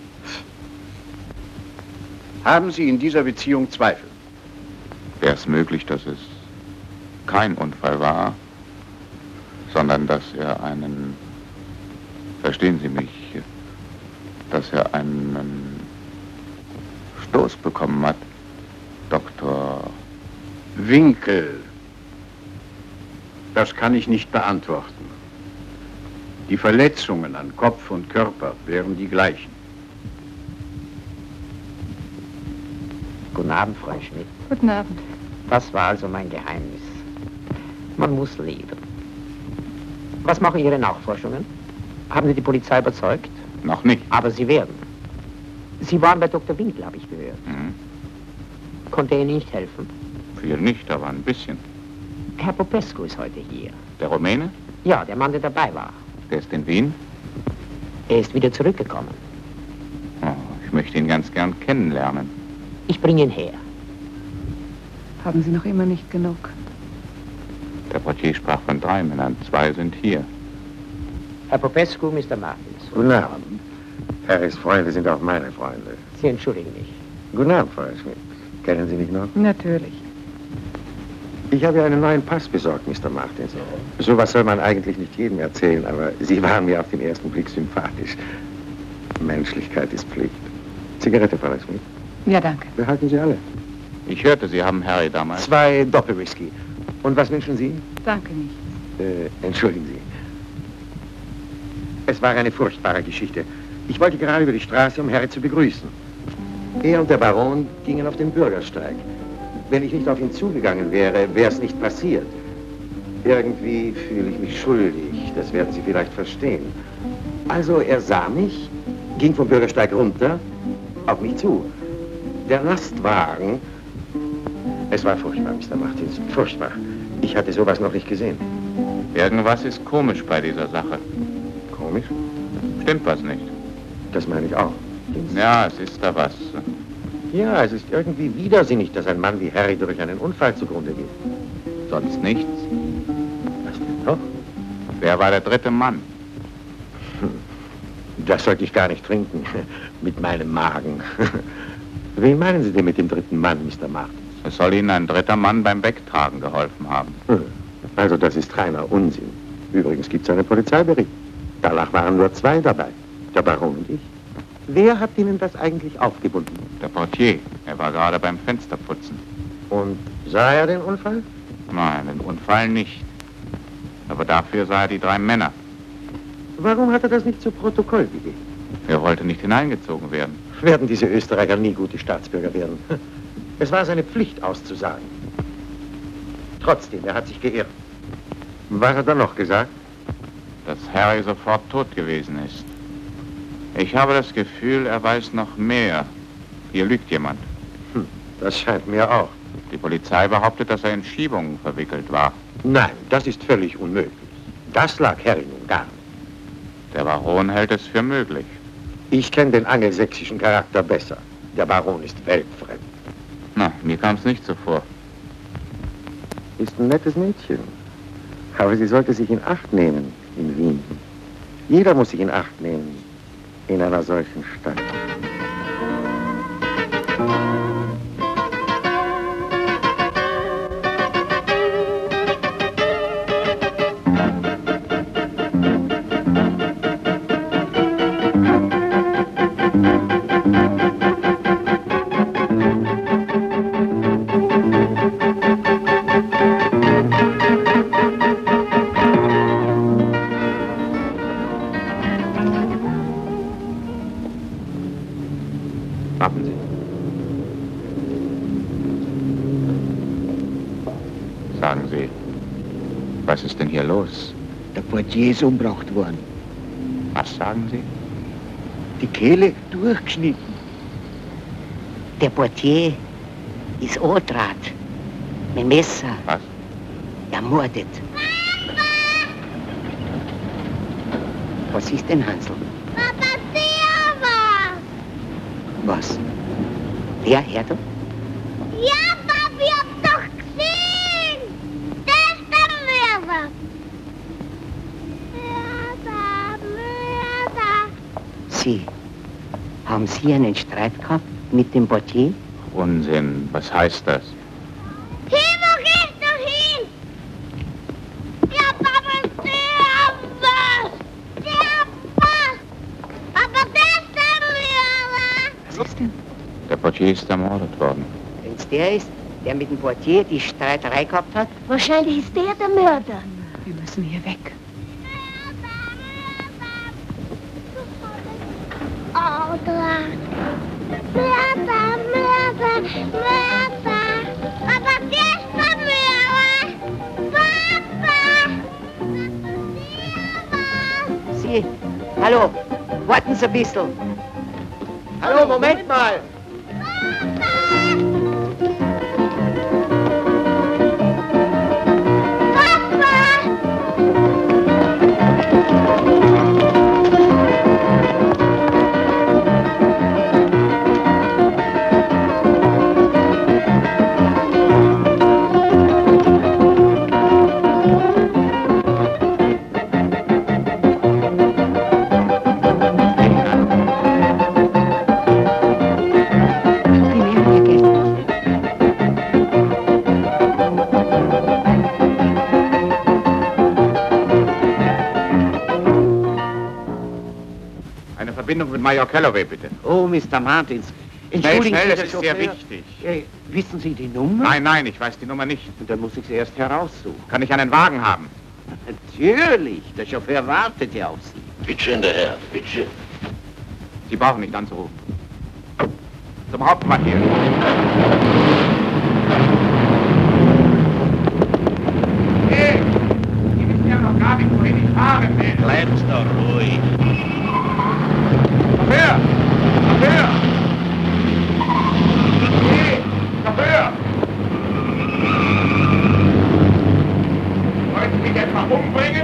Speaker 7: Haben Sie in dieser Beziehung Zweifel?
Speaker 4: Wäre es möglich, dass es kein Unfall war, sondern dass er einen, verstehen Sie mich, dass er einen Stoß bekommen hat, Dr.
Speaker 7: Winkel. Das kann ich nicht beantworten. Die Verletzungen an Kopf und Körper wären die gleichen.
Speaker 8: Guten Abend, Frau Schmidt.
Speaker 10: Guten Abend.
Speaker 8: Das war also mein Geheimnis. Man muss leben. Was machen Ihre Nachforschungen? Haben Sie die Polizei überzeugt?
Speaker 4: Noch nicht.
Speaker 8: Aber Sie werden. Sie waren bei Dr. Winkel, habe ich gehört.
Speaker 4: Mhm.
Speaker 8: Konnte er Ihnen nicht helfen?
Speaker 4: Viel nicht, aber ein bisschen.
Speaker 8: Herr Popescu ist heute hier.
Speaker 4: Der Rumäne?
Speaker 8: Ja, der Mann, der dabei war.
Speaker 4: Der ist in Wien?
Speaker 8: Er ist wieder zurückgekommen.
Speaker 4: Oh, ich möchte ihn ganz gern kennenlernen.
Speaker 8: Ich bringe ihn her.
Speaker 10: Haben Sie noch immer nicht genug?
Speaker 4: Der Portier sprach von 3 Männern, 2 sind hier.
Speaker 8: Herr Popescu, Mr. Martins.
Speaker 11: Guten Abend. Harrys Freunde sind auch meine Freunde.
Speaker 8: Sie entschuldigen mich.
Speaker 11: Guten Abend, Frau Schmidt. Kennen Sie mich noch?
Speaker 10: Natürlich.
Speaker 11: Ich habe ja einen neuen Pass besorgt, Mr. Martins. Sowas soll man eigentlich nicht jedem erzählen, aber Sie waren mir auf den ersten Blick sympathisch. Menschlichkeit ist Pflicht. Zigarette, Frau Schmidt?
Speaker 10: Ja, danke.
Speaker 11: Behalten Sie alle.
Speaker 4: Ich hörte, Sie haben Harry damals...
Speaker 11: 2 Doppelwhisky. Und was wünschen Sie?
Speaker 10: Danke nicht.
Speaker 11: Entschuldigen Sie. Es war eine furchtbare Geschichte. Ich wollte gerade über die Straße, um Harry zu begrüßen. Er und der Baron gingen auf den Bürgersteig. Wenn ich nicht auf ihn zugegangen wäre, wäre es nicht passiert. Irgendwie fühle ich mich schuldig. Das werden Sie vielleicht verstehen. Also er sah mich, ging vom Bürgersteig runter, auf mich zu. Der Lastwagen... Es war furchtbar, Mr. Martins. Furchtbar. Ich hatte sowas noch nicht gesehen.
Speaker 4: Irgendwas ist komisch bei dieser Sache.
Speaker 11: Komisch?
Speaker 4: Stimmt was nicht?
Speaker 11: Das meine ich auch.
Speaker 4: Ja, es ist da was.
Speaker 11: Ja, es ist irgendwie widersinnig, dass ein Mann wie Harry durch einen Unfall zugrunde geht.
Speaker 4: Sonst nichts.
Speaker 11: Was denn noch?
Speaker 4: Wer war der 3. Mann?
Speaker 11: Das sollte ich gar nicht trinken. Mit meinem Magen. Wen meinen Sie denn mit dem 3. Mann, Mr. Martins?
Speaker 4: Es soll Ihnen ein 3. Mann beim Wegtragen geholfen haben.
Speaker 11: Also das ist reiner Unsinn. Übrigens gibt es einen Polizeibericht. Danach waren nur 2 dabei. Der Baron und ich. Wer hat Ihnen das eigentlich aufgebunden?
Speaker 4: Der Portier. Er war gerade beim Fensterputzen.
Speaker 11: Und sah er den Unfall?
Speaker 4: Nein, den Unfall nicht. Aber dafür sah er die 3 Männer.
Speaker 11: Warum hat er das nicht zu Protokoll gegeben?
Speaker 4: Er wollte nicht hineingezogen werden.
Speaker 11: Werden diese Österreicher nie gute Staatsbürger werden? Es war seine Pflicht auszusagen. Trotzdem, er hat sich geirrt. Was hat er noch gesagt?
Speaker 4: Dass Harry sofort tot gewesen ist. Ich habe das Gefühl, er weiß noch mehr. Hier lügt jemand.
Speaker 11: Das scheint mir auch.
Speaker 4: Die Polizei behauptet, dass er in Schiebungen verwickelt war.
Speaker 11: Nein, das ist völlig unmöglich. Das lag Harry nun gar nicht.
Speaker 4: Der Baron hält es für möglich.
Speaker 11: Ich kenne den angelsächsischen Charakter besser. Der Baron ist weltfremd.
Speaker 4: Na, mir kam es nicht so vor.
Speaker 11: Ist ein nettes Mädchen. Aber sie sollte sich in Acht nehmen in Wien. Jeder muss sich in Acht nehmen in einer solchen Stadt.
Speaker 4: Warten Sie. Sagen Sie, was ist denn hier los?
Speaker 12: Der Portier ist umgebracht worden.
Speaker 4: Was sagen Sie?
Speaker 12: Die Kehle durchgeschnitten.
Speaker 8: Der Portier ist Otrat. Mit Messer.
Speaker 4: Was?
Speaker 8: Ermordet. Was ist denn, Hansel?
Speaker 13: Papa, der war.
Speaker 8: Was? Der Herr da?
Speaker 13: Ja, Papa, ich hab doch gesehen. Der ist der Mörder. Mörder.
Speaker 8: Sie. Haben Sie einen Streit gehabt mit dem Portier?
Speaker 4: Unsinn. Was heißt das?
Speaker 13: Hey, wo gehst du hin? Ja, Papa, der war. Der war. Aber der ist der Mörder.
Speaker 8: Was ist denn?
Speaker 4: Der Portier ist ermordet worden.
Speaker 8: Wenn's der ist, der mit dem Portier die Streiterei gehabt hat?
Speaker 13: Wahrscheinlich ist der Mörder.
Speaker 10: Wir müssen hier weg.
Speaker 13: Otrat. Mörder, Mörder, Mörder. Aber der ist der Mörder. Papa.
Speaker 8: Sie. Hallo. Warten Sie ein bisschen. Hallo, Moment mal.
Speaker 4: Verbindung mit Major Calloway, bitte.
Speaker 8: Oh, Mr. Martins.
Speaker 4: Schnell,
Speaker 8: Entschuldigen
Speaker 4: schnell,
Speaker 8: Sie,
Speaker 4: das
Speaker 8: der
Speaker 4: ist sehr
Speaker 8: Chauffeur.
Speaker 4: wichtig.
Speaker 8: Wissen Sie die Nummer?
Speaker 4: Nein, nein, ich weiß die Nummer nicht.
Speaker 8: Und dann muss ich sie erst heraussuchen.
Speaker 4: Kann ich einen Wagen haben?
Speaker 8: Natürlich. Der Chauffeur wartet ja auf Sie.
Speaker 5: Bitte schön, der Herr, bitte schön.
Speaker 4: Sie brauchen nicht anzurufen. Zum Hauptquartier. Hey, Sie wissen ja noch gar nicht, wohin ich fahren will.
Speaker 5: Bleiben's doch ruhig.
Speaker 4: Chauffeur! Chauffeur! Hey, Chauffeur! Wollen Sie mich etwa umbringen?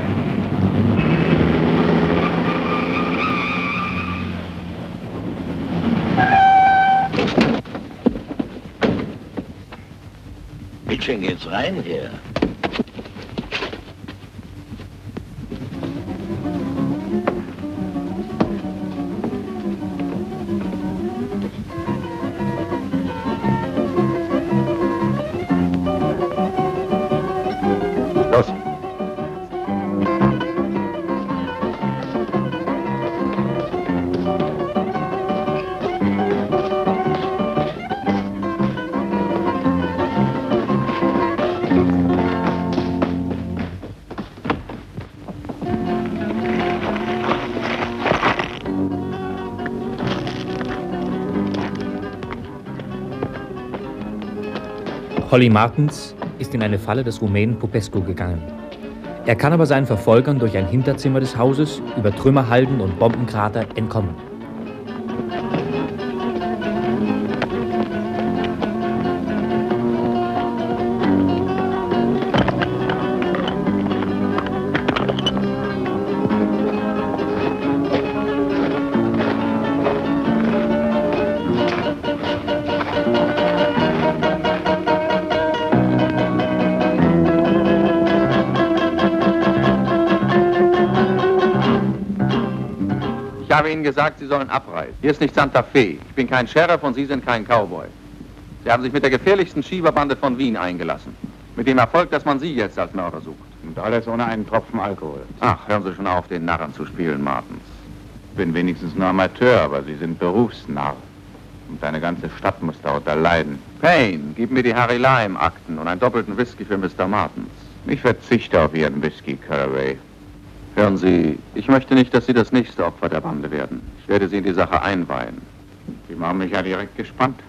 Speaker 5: Bitte geht's rein hier.
Speaker 6: Los.
Speaker 1: Holly Martens ist in eine Falle des Rumänen Popescu gegangen. Er kann aber seinen Verfolgern durch ein Hinterzimmer des Hauses, über Trümmerhalden und Bombenkrater entkommen.
Speaker 6: Ich habe Ihnen gesagt, Sie sollen abreisen. Hier ist nicht Santa Fe. Ich bin kein Sheriff und Sie sind kein Cowboy. Sie haben sich mit der gefährlichsten Schieberbande von Wien eingelassen. Mit dem Erfolg, dass man Sie jetzt als Mörder sucht.
Speaker 4: Und alles ohne einen Tropfen Alkohol.
Speaker 6: Ach, hören Sie schon auf, den Narren zu spielen, Martens.
Speaker 4: Ich bin wenigstens nur Amateur, aber Sie sind Berufsnarr. Und eine ganze Stadt muss darunter leiden.
Speaker 6: Payne, gib mir die Harry Lime-Akten und einen doppelten Whisky für Mr. Martens.
Speaker 4: Ich verzichte auf Ihren Whisky, Calloway.
Speaker 6: Hören Sie, ich möchte nicht, dass Sie das nächste Opfer der Bande werden. Ich werde Sie in die Sache einweihen.
Speaker 4: Sie machen mich ja direkt gespannt.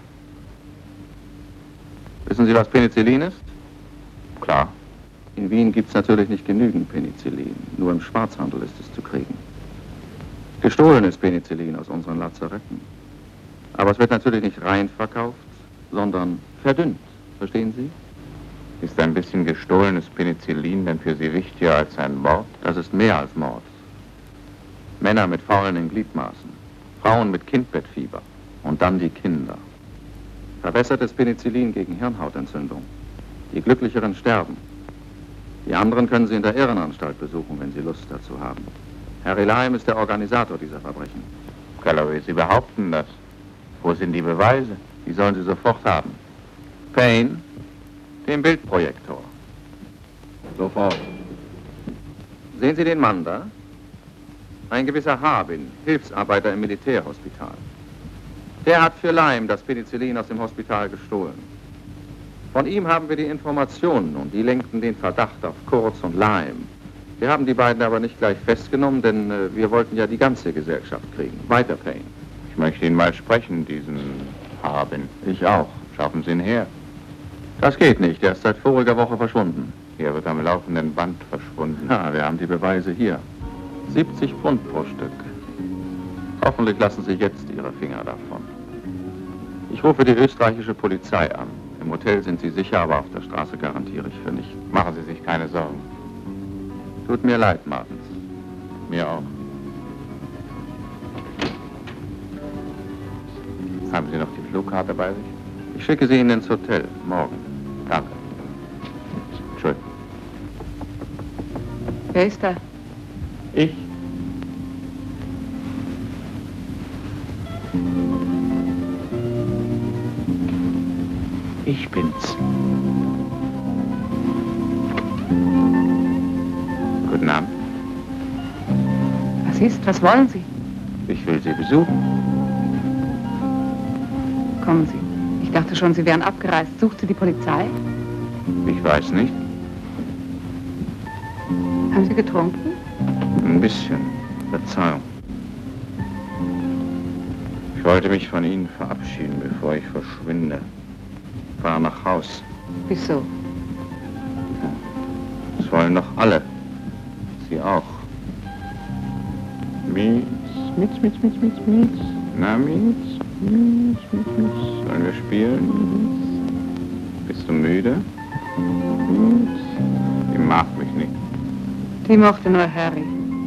Speaker 6: Wissen Sie, was Penicillin ist?
Speaker 4: Klar.
Speaker 6: In Wien gibt es natürlich nicht genügend Penicillin. Nur im Schwarzhandel ist es zu kriegen. Gestohlen ist Penicillin aus unseren Lazaretten. Aber es wird natürlich nicht rein verkauft, sondern verdünnt. Verstehen Sie?
Speaker 4: Ist ein bisschen gestohlenes Penicillin denn für Sie wichtiger als ein Mord?
Speaker 6: Das ist mehr als Mord. Männer mit faulenden Gliedmaßen, Frauen mit Kindbettfieber und dann die Kinder. Verbessertes Penicillin gegen Hirnhautentzündung. Die Glücklicheren sterben. Die anderen können Sie in der Irrenanstalt besuchen, wenn Sie Lust dazu haben. Harry Lime ist der Organisator dieser Verbrechen.
Speaker 4: Calloway, Sie behaupten das. Wo sind die Beweise?
Speaker 6: Die sollen Sie sofort haben. Payne, den Bildprojektor.
Speaker 7: Sofort.
Speaker 6: Sehen Sie den Mann da? Ein gewisser Harbin, Hilfsarbeiter im Militärhospital. Der hat für Lime das Penicillin aus dem Hospital gestohlen. Von ihm haben wir die Informationen und die lenkten den Verdacht auf Kurz und Lime. Wir haben die beiden aber nicht gleich festgenommen, denn wir wollten ja die ganze Gesellschaft kriegen. Weiter, Payne.
Speaker 4: Ich möchte ihn mal sprechen, diesen Harbin.
Speaker 6: Ich auch.
Speaker 4: Schaffen Sie ihn her.
Speaker 6: Das geht nicht, er ist seit voriger Woche verschwunden.
Speaker 4: Er wird am laufenden Band verschwunden.
Speaker 6: Ja, wir haben die Beweise hier. 70 Pfund pro Stück. Hoffentlich lassen Sie jetzt Ihre Finger davon. Ich rufe die österreichische Polizei an. Im Hotel sind Sie sicher, aber auf der Straße garantiere ich für nichts.
Speaker 4: Machen Sie sich keine Sorgen.
Speaker 6: Tut mir leid, Martens.
Speaker 4: Mir auch. Haben Sie noch die Flugkarte bei sich?
Speaker 6: Ich schicke Sie Ihnen ins Hotel, morgen.
Speaker 4: Danke. Entschuldigung.
Speaker 10: Wer ist da?
Speaker 4: Ich?
Speaker 12: Ich bin's.
Speaker 4: Guten Abend.
Speaker 10: Was ist? Was wollen Sie?
Speaker 4: Ich will Sie besuchen.
Speaker 10: Kommen Sie. Ich dachte schon, Sie wären abgereist. Sucht Sie die Polizei?
Speaker 4: Ich weiß nicht.
Speaker 10: Haben Sie getrunken?
Speaker 4: Ein bisschen. Verzeihung. Ich wollte mich von Ihnen verabschieden, bevor ich verschwinde. Ich fahre nach Haus.
Speaker 10: Wieso?
Speaker 4: Das wollen doch alle. Sie auch. Mietz. Na, Mietz? Sollen wir spielen? Bist du müde? Die mag mich nicht.
Speaker 10: Die mochte nur Harry.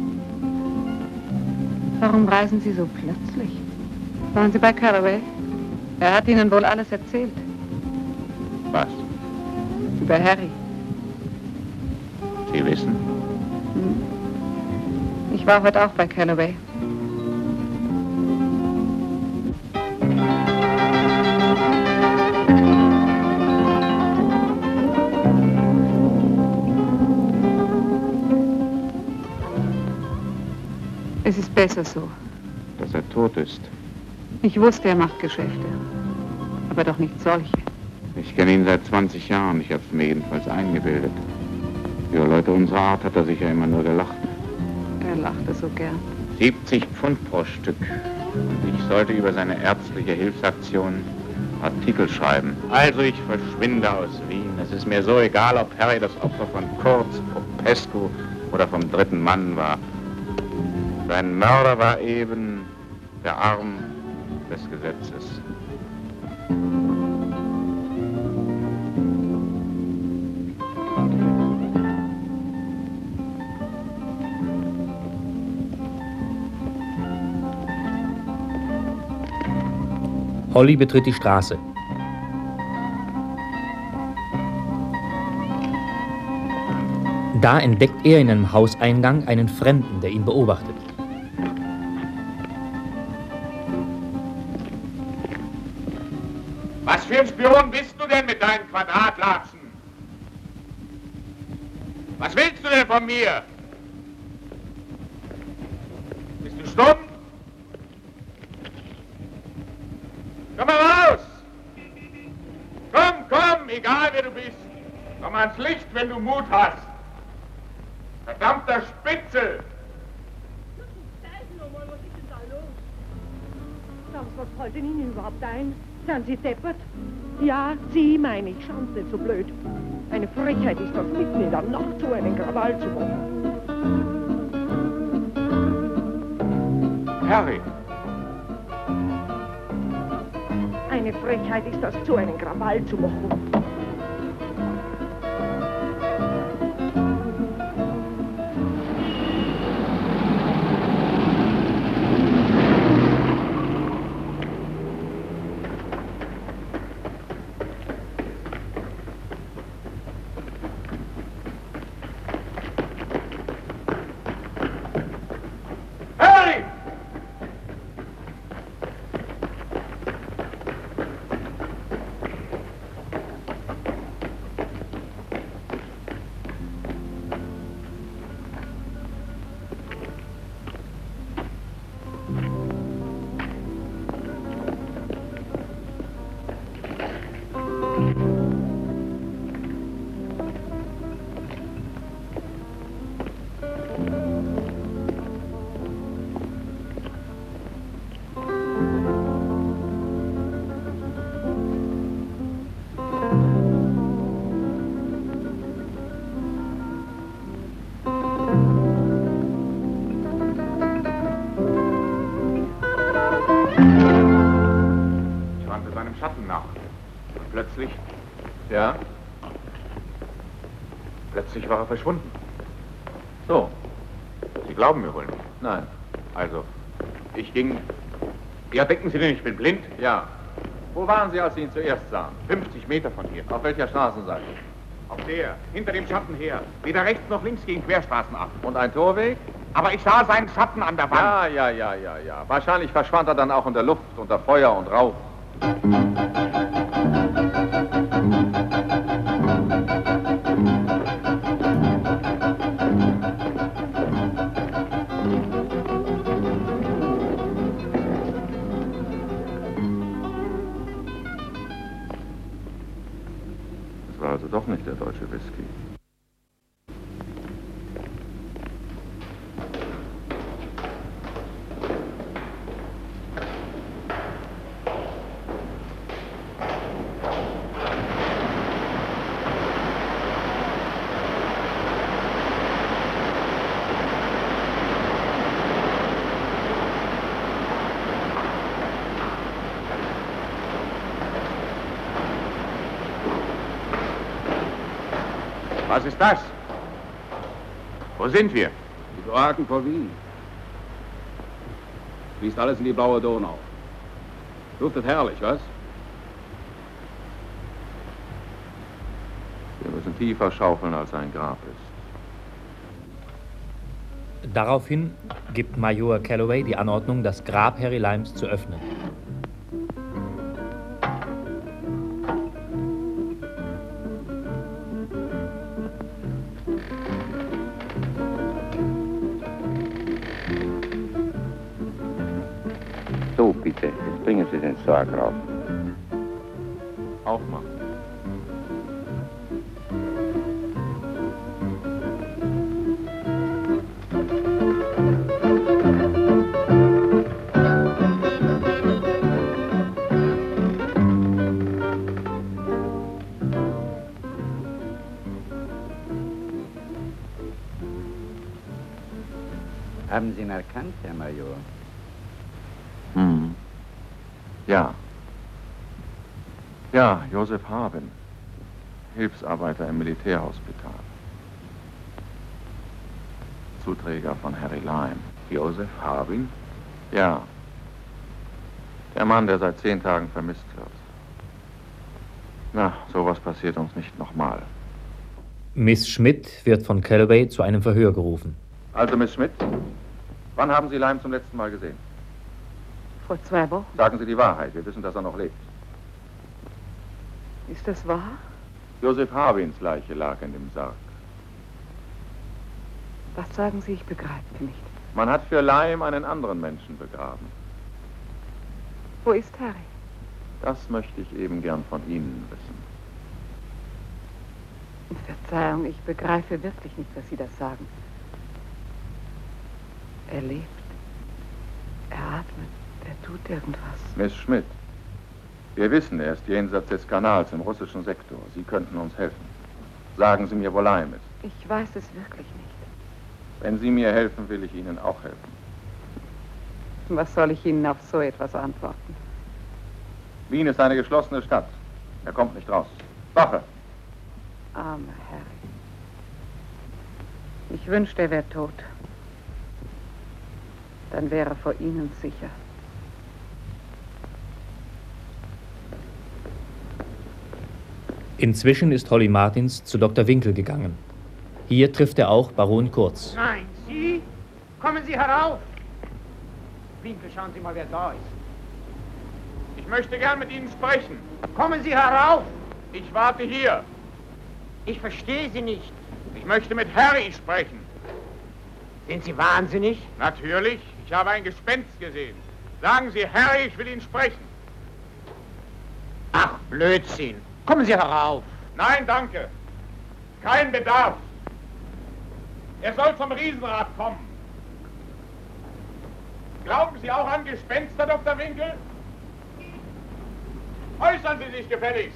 Speaker 10: Warum reisen Sie so plötzlich? Waren Sie bei Calloway? Er hat Ihnen wohl alles erzählt.
Speaker 4: Was?
Speaker 10: Über Harry.
Speaker 4: Sie wissen?
Speaker 10: Ich war heute auch bei Calloway. Es ist besser so.
Speaker 4: Dass er tot ist.
Speaker 10: Ich wusste, er macht Geschäfte. Aber doch nicht solche.
Speaker 4: Ich kenne ihn seit 20 Jahren. Ich habe es mir jedenfalls eingebildet. Über Leute unserer Art hat er sicher immer nur gelacht.
Speaker 10: Er lachte so gern.
Speaker 4: 70 Pfund pro Stück. Und ich sollte über seine ärztliche Hilfsaktion Artikel schreiben. Also ich verschwinde aus Wien. Es ist mir so egal, ob Harry das Opfer von Kurz, Popescu oder vom dritten Mann war. Sein Mörder war eben der Arm des Gesetzes.
Speaker 1: Holly betritt die Straße. Da entdeckt er in einem Hauseingang einen Fremden, der ihn beobachtet.
Speaker 5: Was für ein Spion bist du denn mit deinen Quadratlatschen? Was willst du denn von mir? Bist du stumm? Komm mal raus! Komm, egal wer du bist. Komm ans Licht, wenn du Mut hast. Verdammter Spitzel!
Speaker 9: Was fällt denn Ihnen überhaupt ein? Sind Sie deppert? Ja, Sie meine ich. Schauen Sie nicht so blöd. Eine Frechheit ist das, mitten in der Nacht so einen Krawall zu machen.
Speaker 5: Harry!
Speaker 9: Frechheit ist das, so einen Krawall zu machen.
Speaker 6: Plötzlich? Ja? Plötzlich war er verschwunden. So. Sie glauben mir wohl nicht? Nein. Also, ich ging... Ja, denken Sie denn, ich bin blind? Ja. Wo waren Sie, als Sie ihn zuerst sahen? 50 Meter von hier. Auf welcher Straßenseite? Auf der, hinter dem Schatten her. Weder rechts noch links gegen Querstraßen ab. Und ein Torweg? Aber ich sah seinen Schatten an der Wand. Ja. Wahrscheinlich verschwand er dann auch in der Luft, unter Feuer und Rauch. Das war also doch nicht der deutsche Whisky. Was ist das? Wo sind wir?
Speaker 7: Die Kloaken vor Wien. Fließt alles in die blaue Donau. Duftet herrlich, was?
Speaker 6: Wir müssen tiefer schaufeln, als ein Grab ist.
Speaker 1: Daraufhin gibt Major Calloway die Anordnung, das Grab Harry Limes zu öffnen.
Speaker 3: So, bitte, jetzt bringen Sie den Sarg rauf.
Speaker 6: Aufmachen.
Speaker 3: Haben Sie ihn erkannt, Herr Major?
Speaker 6: Ja. Ja, Joseph Harbin. Hilfsarbeiter im Militärhospital. Zuträger von Harry Lime.
Speaker 3: Joseph Harbin?
Speaker 6: Ja. Der Mann, der seit 10 Tagen vermisst wird. Na, sowas passiert uns nicht nochmal.
Speaker 1: Miss Schmidt wird von Calloway zu einem Verhör gerufen.
Speaker 6: Also, Miss Schmidt, wann haben Sie Lime zum letzten Mal gesehen?
Speaker 10: Vor 2 Wochen.
Speaker 6: Sagen Sie die Wahrheit, wir wissen, dass er noch lebt.
Speaker 10: Ist das wahr?
Speaker 6: Joseph Harbins Leiche lag in dem Sarg.
Speaker 10: Was sagen Sie? Ich begreife nicht.
Speaker 6: Man hat für Lime einen anderen Menschen begraben.
Speaker 10: Wo ist Harry?
Speaker 6: Das möchte ich eben gern von Ihnen wissen.
Speaker 10: Verzeihung, ich begreife wirklich nicht, was Sie das sagen. Er lebt. Er atmet. Er tut irgendwas.
Speaker 6: Miss Schmidt, wir wissen, er ist jenseits des Kanals im russischen Sektor. Sie könnten uns helfen. Sagen Sie mir, wo Lime ist.
Speaker 10: Ich weiß es wirklich nicht.
Speaker 6: Wenn Sie mir helfen, will ich Ihnen auch helfen.
Speaker 10: Was soll ich Ihnen auf so etwas antworten?
Speaker 6: Wien ist eine geschlossene Stadt. Er kommt nicht raus. Wache!
Speaker 10: Armer Harry. Ich wünschte, er wäre tot. Dann wäre er vor Ihnen sicher.
Speaker 1: Inzwischen ist Holly Martins zu Dr. Winkel gegangen. Hier trifft er auch Baron Kurz.
Speaker 8: Nein, Sie? Kommen Sie herauf! Winkel, schauen Sie mal, wer da ist.
Speaker 5: Ich möchte gern mit Ihnen sprechen.
Speaker 8: Kommen Sie herauf!
Speaker 5: Ich warte hier.
Speaker 8: Ich verstehe Sie nicht.
Speaker 5: Ich möchte mit Harry sprechen.
Speaker 8: Sind Sie wahnsinnig?
Speaker 5: Natürlich. Ich habe ein Gespenst gesehen. Sagen Sie, Harry, ich will ihn sprechen.
Speaker 8: Ach, Blödsinn. Kommen Sie herauf.
Speaker 5: Nein, danke. Kein Bedarf. Er soll zum Riesenrad kommen. Glauben Sie auch an Gespenster, Dr. Winkel? Äußern Sie sich gefälligst.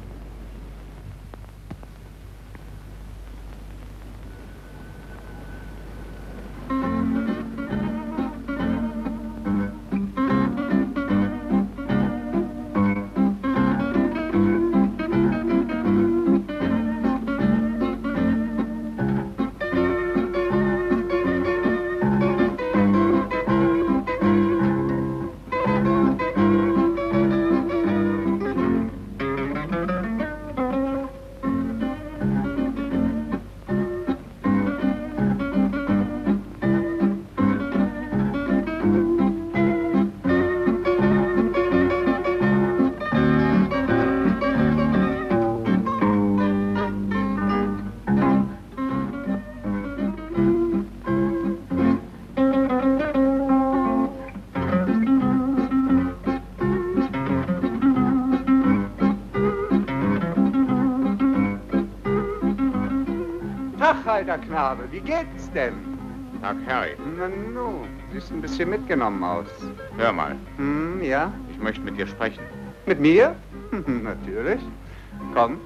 Speaker 14: Alter Knabe, wie geht's denn?
Speaker 4: Tag, Harry.
Speaker 14: Na nu, siehst ein bisschen mitgenommen aus.
Speaker 4: Hör mal.
Speaker 14: Ja?
Speaker 4: Ich möchte mit dir sprechen.
Speaker 14: Mit mir? Natürlich. Komm.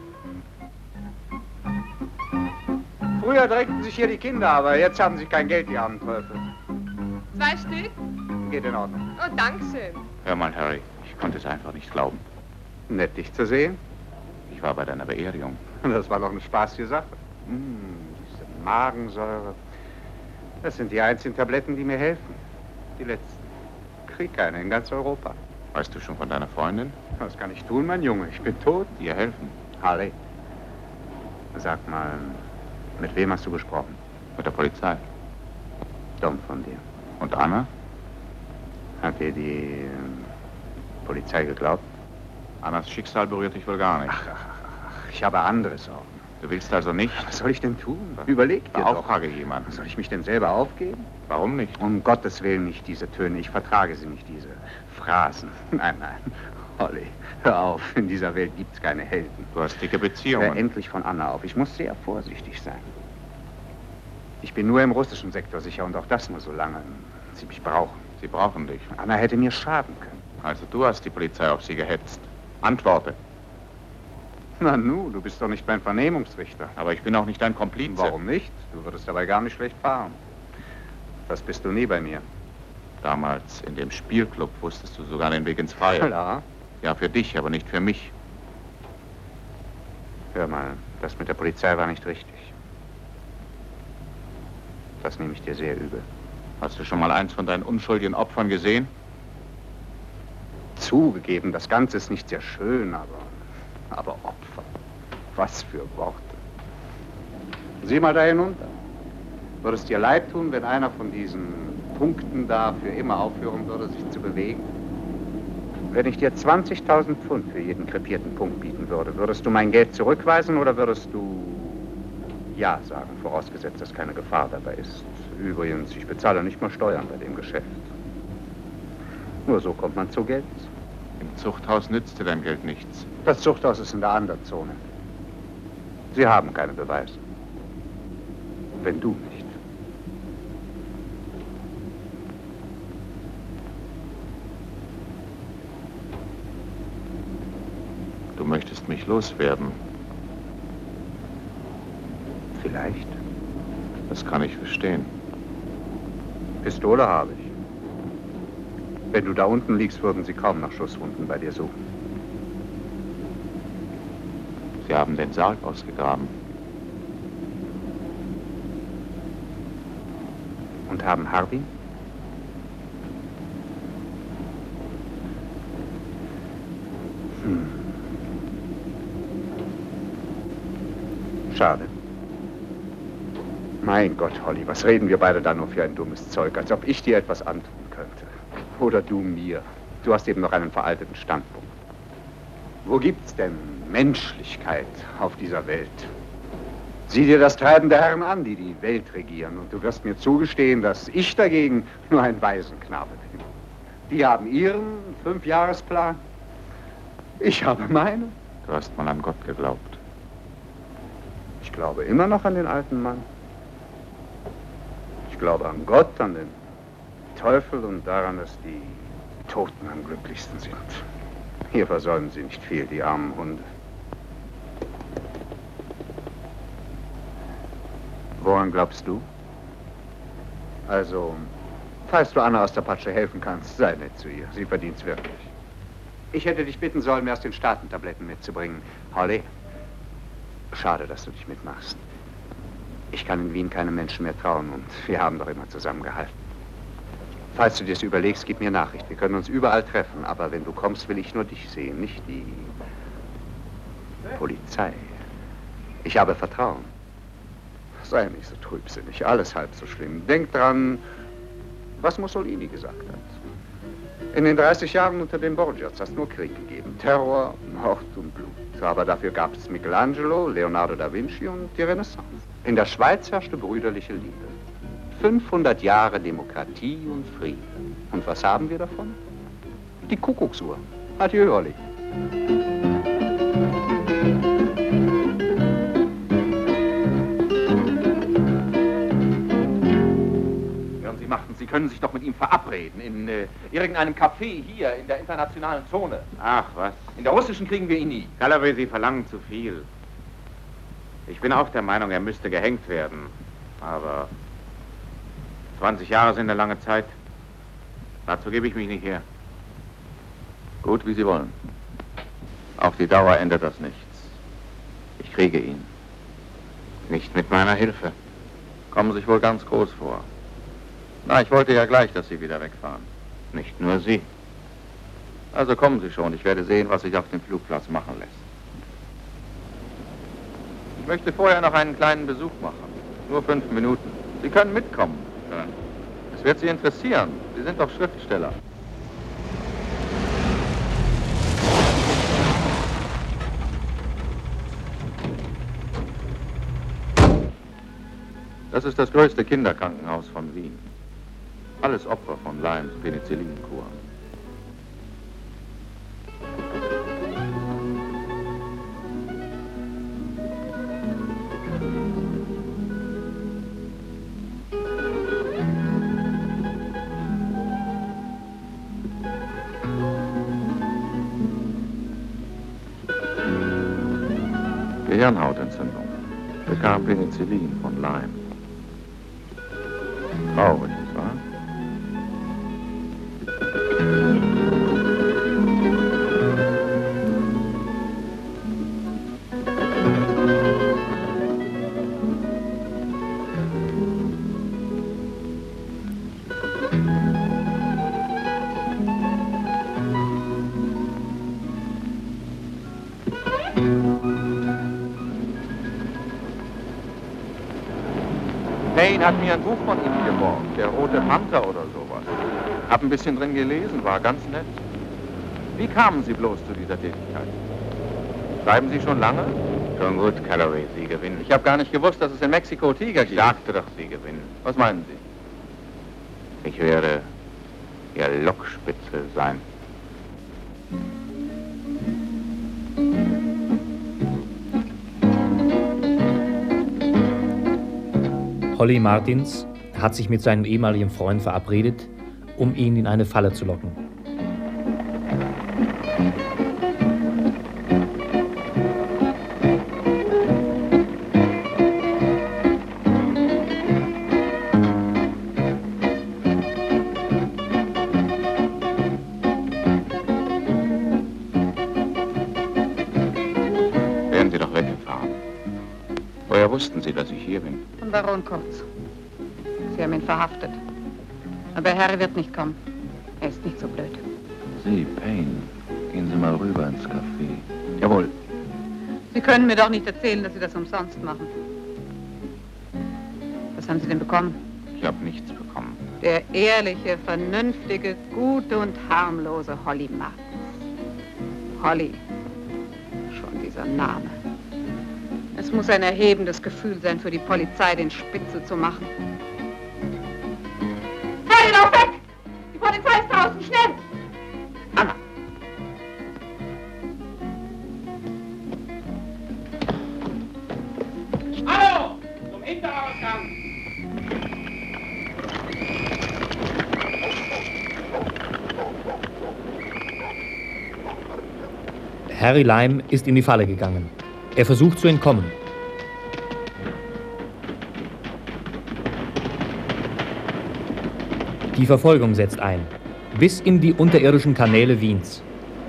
Speaker 14: Früher drängten sich hier die Kinder, aber jetzt haben sie kein Geld, die armen Teufel.
Speaker 15: 2 Stück?
Speaker 14: Geht in Ordnung.
Speaker 15: Oh, danke schön.
Speaker 4: Hör mal, Harry. Ich konnte es einfach nicht glauben.
Speaker 14: Nett, dich zu sehen.
Speaker 4: Ich war bei deiner Beerdigung.
Speaker 14: Das war doch eine spaßige Sache. Diese Magensäure. Das sind die einzigen Tabletten, die mir helfen. Die letzten. Krieg keine in ganz Europa.
Speaker 4: Weißt du schon von deiner Freundin?
Speaker 14: Was kann ich tun, mein Junge? Ich bin tot.
Speaker 4: Ihr helfen.
Speaker 14: Harley, sag mal, mit wem hast du gesprochen?
Speaker 4: Mit der Polizei.
Speaker 14: Dumm von dir.
Speaker 4: Und Anna?
Speaker 14: Hat dir die Polizei geglaubt?
Speaker 4: Annas Schicksal berührt dich wohl gar nicht.
Speaker 14: Ach, ich habe andere Sorgen.
Speaker 4: Du willst also nicht?
Speaker 14: Was soll ich denn tun? Überleg dir doch.
Speaker 4: Beauftrage jemanden.
Speaker 14: Soll ich mich denn selber aufgeben?
Speaker 4: Warum nicht?
Speaker 14: Um Gottes Willen nicht diese Töne. Ich vertrage sie nicht, diese Phrasen. Nein, nein. Holly, hör auf. In dieser Welt gibt's keine Helden.
Speaker 4: Du hast dicke Beziehungen.
Speaker 14: Hör endlich von Anna auf. Ich muss sehr vorsichtig sein. Ich bin nur im russischen Sektor sicher und auch das nur so lange sie mich brauchen.
Speaker 4: Sie brauchen dich.
Speaker 14: Anna hätte mir schaden können.
Speaker 4: Also du hast die Polizei auf sie gehetzt. Antworte.
Speaker 14: Na nu, du bist doch nicht mein Vernehmungsrichter.
Speaker 4: Aber ich bin auch nicht dein Komplize.
Speaker 14: Warum nicht? Du würdest dabei gar nicht schlecht fahren. Das bist du nie bei mir.
Speaker 4: Damals in dem Spielclub wusstest du sogar den Weg ins Freie.
Speaker 14: Klar.
Speaker 4: Ja, für dich, aber nicht für mich.
Speaker 14: Hör mal, das mit der Polizei war nicht richtig. Das nehme ich dir sehr übel.
Speaker 4: Hast du schon mal eins von deinen unschuldigen Opfern gesehen?
Speaker 14: Zugegeben, das Ganze ist nicht sehr schön, aber Opfer. Was für Worte. Sieh mal da hinunter. Würde es dir leid tun, wenn einer von diesen Punkten da für immer aufhören würde, sich zu bewegen? Wenn ich dir 20.000 Pfund für jeden krepierten Punkt bieten würde, würdest du mein Geld zurückweisen oder würdest du ja sagen, vorausgesetzt, dass keine Gefahr dabei ist? Übrigens, ich bezahle nicht mal Steuern bei dem Geschäft. Nur so kommt man zu Geld.
Speaker 4: Im Zuchthaus nützt dir dein Geld nichts.
Speaker 14: Das Zuchthaus ist in der anderen Zone. Sie haben keine Beweise. Wenn du nicht.
Speaker 4: Du möchtest mich loswerden.
Speaker 14: Vielleicht.
Speaker 4: Das kann ich verstehen.
Speaker 14: Pistole habe ich. Wenn du da unten liegst, würden sie kaum nach Schusswunden bei dir suchen.
Speaker 4: Sie haben den Sarg ausgegraben.
Speaker 14: Und haben Harbin? Schade. Mein Gott, Holly, was reden wir beide da nur für ein dummes Zeug, als ob ich dir etwas antun könnte. Oder du mir. Du hast eben noch einen veralteten Standpunkt. Wo gibt's denn Menschlichkeit auf dieser Welt? Sieh dir das Treiben der Herren an, die die Welt regieren, und du wirst mir zugestehen, dass ich dagegen nur ein Waisenknabe bin. Die haben ihren 5-Jahresplan, ich habe meinen.
Speaker 4: Du hast mal an Gott geglaubt.
Speaker 14: Ich glaube immer noch an den alten Mann. Ich glaube an Gott, an den Teufel und daran, dass die Toten am glücklichsten sind. Hier versäumen sie nicht viel, die armen Hunde. Woran glaubst du? Also, falls du Anna aus der Patsche helfen kannst, sei nett zu ihr. Sie verdient es wirklich. Ich hätte dich bitten sollen, mir aus den Staatentabletten mitzubringen. Holly, schade, dass du dich mitmachst. Ich kann in Wien keinem Menschen mehr trauen und wir haben doch immer zusammengehalten. Falls du dir das überlegst, gib mir Nachricht. Wir können uns überall treffen, aber wenn du kommst, will ich nur dich sehen, nicht die Polizei. Ich habe Vertrauen. Sei nicht so trübsinnig, alles halb so schlimm. Denk dran, was Mussolini gesagt hat. In den 30 Jahren unter den Borgias hast es nur Krieg gegeben. Terror, Mord und Blut. Aber dafür gab es Michelangelo, Leonardo da Vinci und die Renaissance. In der Schweiz herrschte brüderliche Liebe. 500 Jahre Demokratie und Frieden. Und was haben wir davon? Die Kuckucksuhr. Adieu, Olli.
Speaker 6: Sie können sich doch mit ihm verabreden, in irgendeinem Café hier in der internationalen Zone.
Speaker 4: Ach, was?
Speaker 6: In der russischen kriegen wir ihn nie.
Speaker 4: Calloway, Sie verlangen zu viel. Ich bin auch der Meinung, er müsste gehängt werden. Aber 20 Jahre sind eine lange Zeit. Dazu gebe ich mich nicht her.
Speaker 6: Gut, wie Sie wollen. Auf die Dauer ändert das nichts. Ich kriege ihn.
Speaker 4: Nicht mit meiner Hilfe.
Speaker 6: Kommen sich wohl ganz groß vor. Na, ich wollte ja gleich, dass Sie wieder wegfahren.
Speaker 4: Nicht nur Sie.
Speaker 6: Also kommen Sie schon. Ich werde sehen, was sich auf dem Flugplatz machen lässt. Ich möchte vorher noch einen kleinen Besuch machen. Nur 5 Minuten. Sie können mitkommen. Ja. Es wird Sie interessieren. Sie sind doch Schriftsteller. Das ist das größte Kinderkrankenhaus von Wien. Alles Opfer von Lymes Penicillinkur. Gehirnhautentzündung. Bekam Penicillin von Lyme. Traurig, nicht wahr? Payne hat mir ein Buch von Ihnen geborgt, der Rote Panther oder sowas. Hab ein bisschen drin gelesen, war ganz nett. Wie kamen Sie bloß zu dieser Tätigkeit? Schreiben Sie schon lange?
Speaker 4: Schon gut, Calloway, Sie gewinnen.
Speaker 6: Ich habe gar nicht gewusst, dass es in Mexiko Tiger gibt.
Speaker 4: Ich sagte doch, Sie gewinnen.
Speaker 6: Was meinen Sie?
Speaker 4: Ich werde Ihr Lockspitze sein.
Speaker 1: Holly Martins hat sich mit seinem ehemaligen Freund verabredet, um ihn in eine Falle zu locken.
Speaker 4: Wären Sie doch weg. wussten Sie, dass ich hier bin?
Speaker 10: Von Baron Kurz. Sie haben ihn verhaftet. Aber Harry wird nicht kommen. Er ist nicht so blöd.
Speaker 16: Sie, Payne, gehen Sie mal rüber ins Café.
Speaker 6: Jawohl.
Speaker 10: Sie können mir doch nicht erzählen, dass Sie das umsonst machen. Was haben Sie denn bekommen?
Speaker 4: Ich habe nichts bekommen.
Speaker 10: Der ehrliche, vernünftige, gute und harmlose Holly Martins. Holly. Schon dieser Name. Es muss ein erhebendes Gefühl sein, für die Polizei den Spitzel zu machen.
Speaker 13: Harry, lauf weg! Die Polizei ist draußen, schnell!
Speaker 2: Anna!
Speaker 5: Hallo! Zum Hinterausgang!
Speaker 1: Harry Lime ist in die Falle gegangen. Er versucht zu entkommen. Die Verfolgung setzt ein, bis in die unterirdischen Kanäle Wiens.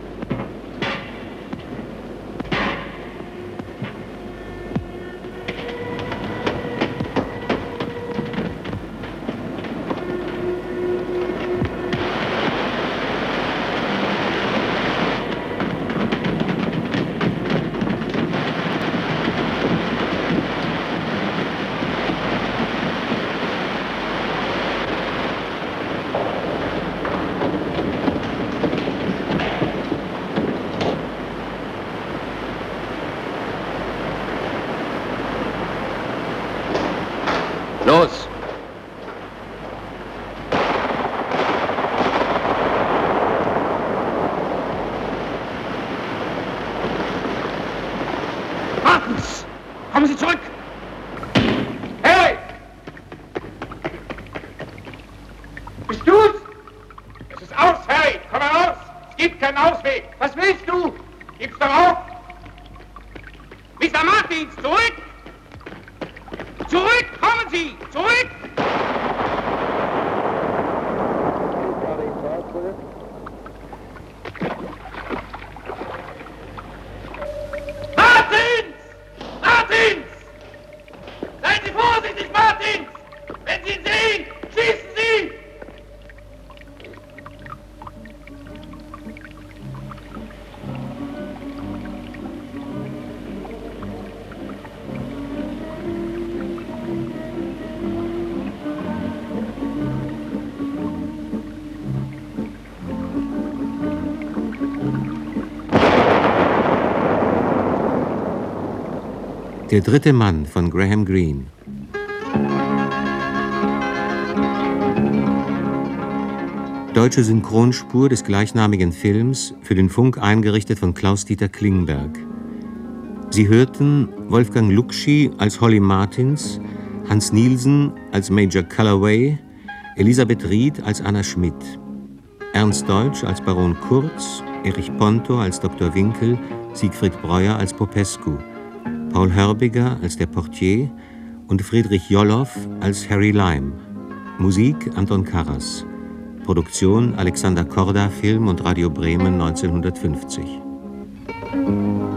Speaker 6: Los!
Speaker 5: Martins! Kommen Sie zurück! Hey! Bist du's? Es ist aus, Harry! Komm heraus! Es gibt keinen Ausweg! Was willst du? Gib's doch auf! Mr. Martins, zurück! Zurück! Kommen Sie! Zurück! Martins! Martins! Seien Sie vorsichtig, Martins! Wenn Sie ihn sehen, schießen Sie!
Speaker 17: Der dritte Mann von Graham Greene. Deutsche Synchronspur des gleichnamigen Films, für den Funk eingerichtet von Klaus-Dieter Klingberg. Sie hörten Wolfgang Lukschy als Holly Martins, Hans Nielsen als Major Calloway, Elisabeth Ried als Anna Schmidt, Ernst Deutsch als Baron Kurz, Erich Ponto als Dr. Winkel, Siegfried Breuer als Popescu, Paul Hörbiger als der Portier und Friedrich Jolloff als Harry Lime. Musik Anton Karas. Produktion Alexander Korda, Film und Radio Bremen 1950.